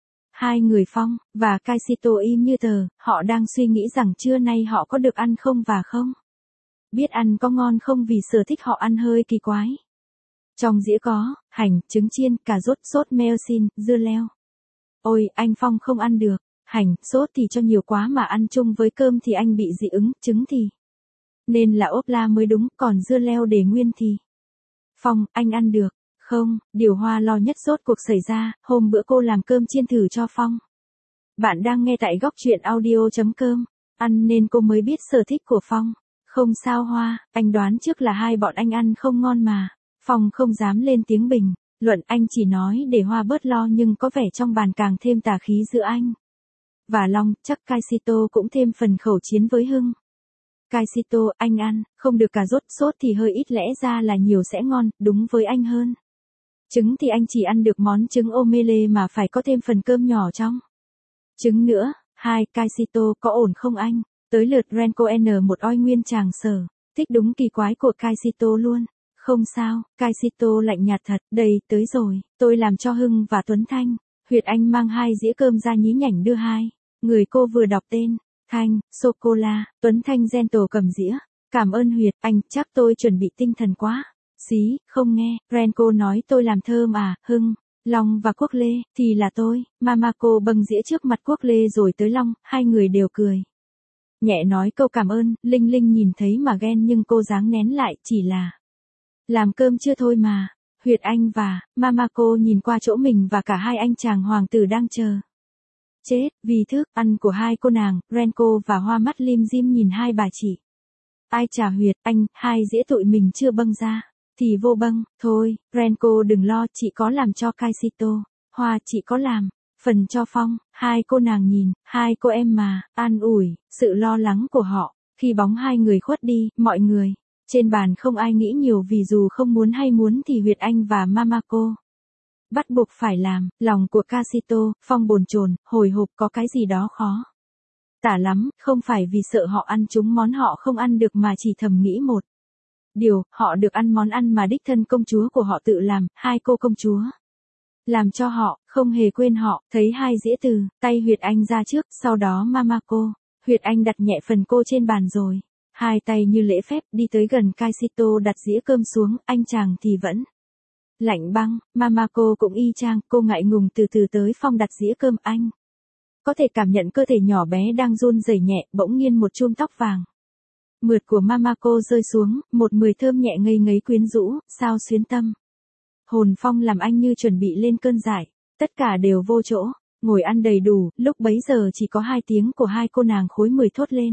Hai người Phong và Kaishito im như tờ, họ đang suy nghĩ rằng trưa nay họ có được ăn không và không biết ăn có ngon không vì sở thích họ ăn hơi kỳ quái. Trong dĩa có hành, trứng chiên, cà rốt, sốt melsin, dưa leo. Ôi, anh Phong không ăn được. Hành, sốt thì cho nhiều quá mà ăn chung với cơm thì anh bị dị ứng, trứng thì nên là ốp la mới đúng, còn dưa leo để nguyên thì Phong, anh ăn được. Không, điều Hoa lo nhất rốt cuộc xảy ra, hôm bữa cô làm cơm chiên thử cho Phong. Bạn đang nghe tại góc truyện audio.com. Ăn nên cô mới biết sở thích của Phong. Không sao Hoa, anh đoán trước là hai bọn anh ăn không ngon mà. Phong không dám lên tiếng bình luận, anh chỉ nói để Hoa bớt lo nhưng có vẻ trong bàn càng thêm tà khí giữa anh và Long. Chắc Kaishito cũng thêm phần khẩu chiến với Hưng. Kaishito, anh ăn, không được cà rốt, sốt thì hơi ít, lẽ ra là nhiều sẽ ngon, đúng với anh hơn. Trứng thì anh chỉ ăn được món trứng omelette mà phải có thêm phần cơm nhỏ trong trứng nữa. Hai, Kaishito, có ổn không anh? Tới lượt Renko N một oi nguyên tràng sở. Thích đúng kỳ quái của Kaishito luôn. Không sao, Kaishito lạnh nhạt thật. Đây, tới rồi, tôi làm cho Hưng và Tuấn Thanh. Huyệt Anh mang hai dĩa cơm ra nhí nhảnh đưa hai người cô vừa đọc tên. Thanh, sô-cô-la, Tuấn Thanh gentle cầm dĩa. Cảm ơn Huyệt, anh, chắc tôi chuẩn bị tinh thần quá. Xí, không nghe, Renko nói tôi làm thơm à, Hưng, Long và Quốc Lê, thì là tôi, Mamako bâng dĩa trước mặt Quốc Lê rồi tới Long, hai người đều cười. Nhẹ nói câu cảm ơn, Linh Linh nhìn thấy mà ghen nhưng cô dáng nén lại, chỉ là làm cơm chưa thôi mà. Huyệt Anh và Mamako nhìn qua chỗ mình và cả hai anh chàng hoàng tử đang chờ. Chết, vì thức ăn của hai cô nàng, Renko và Hoa Mắt lim dim nhìn hai bà chị. Ai chả Huyệt, anh, hai dĩa tụi mình chưa bâng ra. Thì vô bâng, thôi, Renko đừng lo, chị có làm cho Kaishito. Hoa chị có làm. Phần cho Phong, hai cô nàng nhìn, hai cô em mà, an ủi, sự lo lắng của họ. Khi bóng hai người khuất đi, mọi người. Trên bàn không ai nghĩ nhiều vì dù không muốn hay muốn thì Huyệt Anh và Mamako bắt buộc phải làm, lòng của Kaishito, Phong bồn chồn, hồi hộp có cái gì đó khó tả lắm, không phải vì sợ họ ăn chúng món họ không ăn được mà chỉ thầm nghĩ một điều, họ được ăn món ăn mà đích thân công chúa của họ tự làm, hai cô công chúa làm cho họ, không hề quên họ, thấy hai dĩa từ tay Huyệt Anh ra trước, sau đó Mamako. Huyệt Anh đặt nhẹ phần cô trên bàn rồi. Hai tay như lễ phép đi tới gần Kaishito đặt dĩa cơm xuống, anh chàng thì vẫn lạnh băng, Mamako cũng y chang, cô ngại ngùng từ từ tới Phong đặt dĩa cơm anh. Có thể cảm nhận cơ thể nhỏ bé đang run rẩy nhẹ, bỗng nhiên một chum tóc vàng mượt của Mamako rơi xuống, một mùi thơm nhẹ ngây ngấy quyến rũ, sao xuyến tâm. Hồn Phong làm anh như chuẩn bị lên cơn dại, tất cả đều vô chỗ, ngồi ăn đầy đủ, lúc bấy giờ chỉ có hai tiếng của hai cô nàng khối mười thốt lên.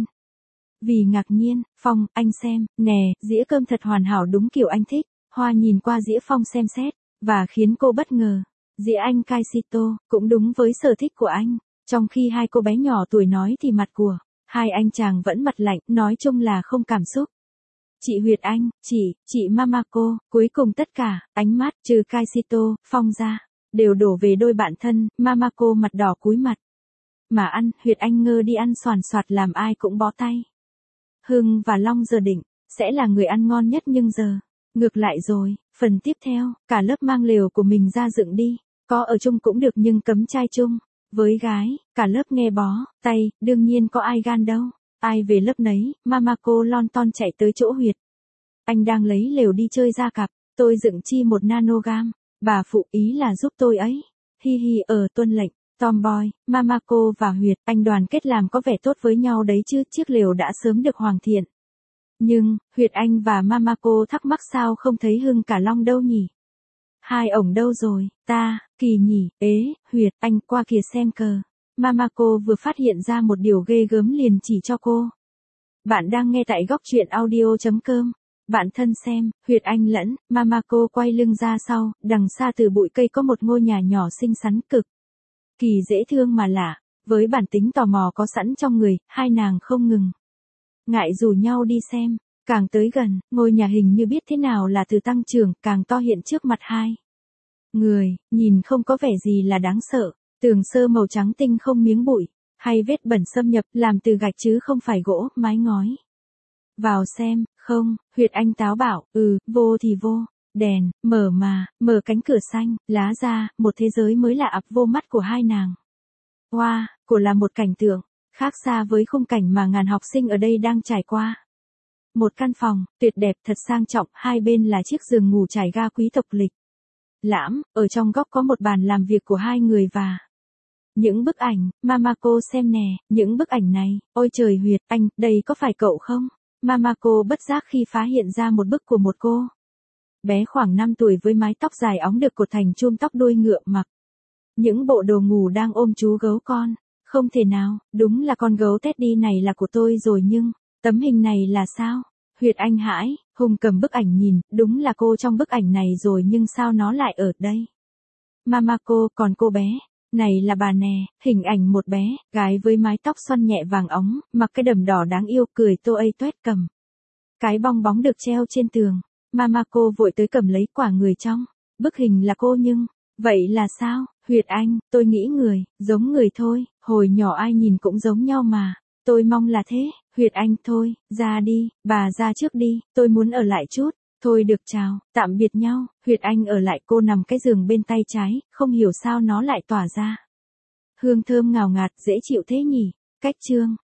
Vì ngạc nhiên, Phong, anh xem, nè, dĩa cơm thật hoàn hảo đúng kiểu anh thích. Hoa nhìn qua dĩa Phong xem xét, và khiến cô bất ngờ. Dĩa anh Kaishito, cũng đúng với sở thích của anh. Trong khi hai cô bé nhỏ tuổi nói thì mặt của hai anh chàng vẫn mặt lạnh, nói chung là không cảm xúc. Chị Huyệt Anh, chị, chị Mamako, cuối cùng tất cả, ánh mắt, trừ Kaishito, Phong ra, đều đổ về đôi bạn thân, Mamako mặt đỏ cúi mặt. Mà ăn, Huyệt Anh ngơ đi ăn xoàn xoạt làm ai cũng bó tay. Hưng và Long giờ định, sẽ là người ăn ngon nhất nhưng giờ, ngược lại rồi, phần tiếp theo, cả lớp mang lều của mình ra dựng đi, có ở chung cũng được nhưng cấm trai chung. Với gái, cả lớp nghe bó, tay, đương nhiên có ai gan đâu. Ai về lớp nấy, Mamako lon ton chạy tới chỗ Huyệt. Anh đang lấy lều đi chơi ra cặp, tôi dựng chi một nanogam, bà phụ ý là giúp tôi ấy. Hi hi ở tuân lệnh, Tomboy, Mamako và Huyệt, anh đoàn kết làm có vẻ tốt với nhau đấy chứ, chiếc lều đã sớm được hoàn thiện. Nhưng, Huyệt Anh và Mamako thắc mắc sao không thấy Hưng cả Long đâu nhỉ? Hai ổng đâu rồi, ta, kỳ nhỉ, ế, Huyệt, anh qua kìa xem cờ. Mamako vừa phát hiện ra một điều ghê gớm liền chỉ cho cô. Bạn đang nghe tại góc truyện audio chấm com. Bạn thân xem, Huyệt Anh lẫn, Mamako quay lưng ra sau, đằng xa từ bụi cây có một ngôi nhà nhỏ xinh xắn cực. Kỳ dễ thương mà lạ, với bản tính tò mò có sẵn trong người, hai nàng không ngừng. Ngại rủ nhau đi xem, càng tới gần, ngôi nhà hình như biết thế nào là từ tăng trưởng, càng to hiện trước mặt hai người, nhìn không có vẻ gì là đáng sợ. Tường sơ màu trắng tinh không miếng bụi, hay vết bẩn xâm nhập, làm từ gạch chứ không phải gỗ, mái ngói. Vào xem, không, Huyệt Anh táo bảo, ừ, vô thì vô, đèn, mở mà, mở cánh cửa xanh, lá ra, một thế giới mới lạ ập vô mắt của hai nàng. Wow, của là một cảnh tượng, khác xa với khung cảnh mà ngàn học sinh ở đây đang trải qua. Một căn phòng, tuyệt đẹp thật sang trọng, hai bên là chiếc giường ngủ trải ga quý tộc lịch lãm, ở trong góc có một bàn làm việc của hai người và những bức ảnh, Mamako xem nè, những bức ảnh này, ôi trời Huyệt, anh, đây có phải cậu không? Mamako bất giác khi phá hiện ra một bức của một cô bé khoảng năm tuổi với mái tóc dài óng được cột thành chum tóc đuôi ngựa mặc những bộ đồ ngủ đang ôm chú gấu con. Không thể nào, đúng là con gấu Teddy này là của tôi rồi nhưng, tấm hình này là sao? Huyệt Anh hãi, hùng cầm bức ảnh nhìn, đúng là cô trong bức ảnh này rồi nhưng sao nó lại ở đây? Mamako, còn cô bé này là bà nè, hình ảnh một bé gái với mái tóc xoăn nhẹ vàng óng, mặc cái đầm đỏ đáng yêu, cười tô ây toét cầm cái bong bóng được treo trên tường. Mamako vội tới cầm lấy, quả người trong bức hình là cô nhưng, vậy là sao? Huyệt Anh, tôi nghĩ người, giống người thôi, hồi nhỏ ai nhìn cũng giống nhau mà, tôi mong là thế. Huyệt Anh, thôi, ra đi, bà ra trước đi, tôi muốn ở lại chút. Thôi được chào, tạm biệt nhau. Huyệt Anh ở lại, cô nằm cái giường bên tay trái, không hiểu sao nó lại tỏa ra hương thơm ngào ngạt, dễ chịu thế nhỉ. Cách chương